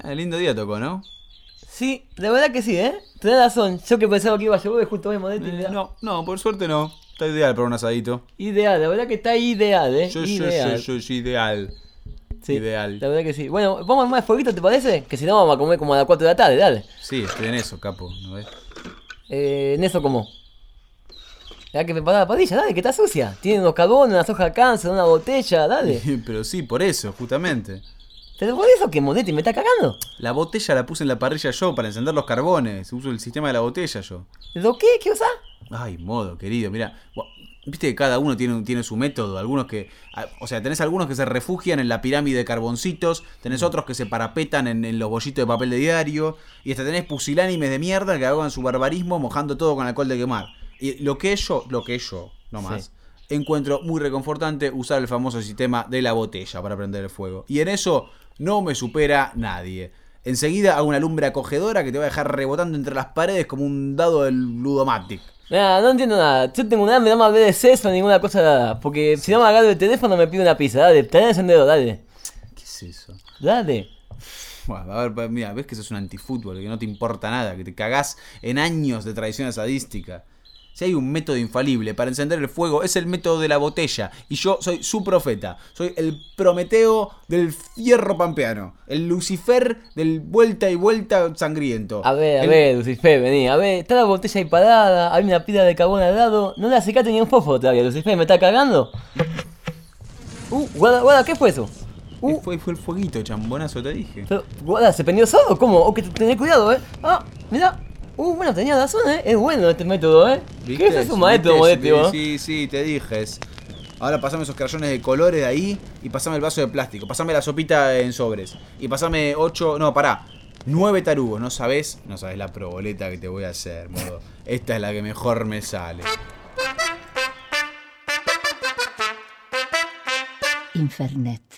Lindo día tocó, ¿no? Sí, la verdad que sí, ¿eh? Tenés razón. Yo que pensaba que iba a llover justo hoy, Monetti. No, por suerte no. Está ideal para un asadito. Ideal, la verdad que está ideal, ¿eh? Ideal. Ideal. Sí, Ideal. la verdad que sí. Bueno, vamos a armar el fueguito, ¿te parece? Que si no vamos a comer como a las 4 de la tarde, dale. Sí, estoy en eso, capo, ¿no ves? En eso como. Hay que preparar la parrilla, dale, que está sucia. Tiene unos carbones, unas hojas de cáncer, una botella, dale. Pero sí, por eso, justamente. ¿Pero por eso que Monetti me está cagando? La botella la puse en la parrilla yo para encender los carbones. Uso el sistema de la botella yo. ¿Lo qué? ¿Qué usás? Ay, modo, querido, mira. Viste que cada uno tiene su método. Algunos que. O sea, tenés algunos que se refugian en la pirámide de carboncitos. Tenés otros que se parapetan en los bollitos de papel de diario. Y hasta tenés pusilánimes de mierda que hagan su barbarismo mojando todo con alcohol de quemar. Y lo que yo, no más. Sí. Encuentro muy reconfortante usar el famoso sistema de la botella para prender el fuego. Y en eso no me supera nadie. Enseguida hago una lumbre acogedora que te va a dejar rebotando entre las paredes como un dado del Ludomatic. Mira, no entiendo nada. Yo tengo un hambre, no me hablé de sexo ni ninguna cosa nada. Porque si no me agarro el teléfono me pido una pizza. Dale, trae el encendedor, dale. ¿Qué es eso? Dale. Bueno, a ver, mira, ves que sos un antifútbol, que no te importa nada, que te cagás en años de tradición asadística. Si hay un método infalible para encender el fuego, es el método de la botella. Y yo soy su profeta. Soy el Prometeo del fierro pampeano. El Lucifer del vuelta y vuelta sangriento. A ver, Lucifer, vení. A ver, está la botella ahí parada. Hay una pila de carbón al lado. No le acercaste ni un fósforo todavía, Lucifer. ¿Me está cagando? Guarda, ¿qué fue eso? Fue el fueguito, chambonazo, te dije. Pero, guarda, ¿se prendió solo? ¿Cómo? O que tenés cuidado, Ah, mirá. Bueno, tenía razón, Es bueno este método, ¿Viste? ¿Qué es un maestro, Monetti, Sí, te dije. Ahora pasame esos crayones de colores de ahí y pasame el vaso de plástico. Pasame la sopita en sobres. Y pasame 9 tarugos. No sabés la proboleta que te voy a hacer, modo. Esta es la que mejor me sale. Infernet.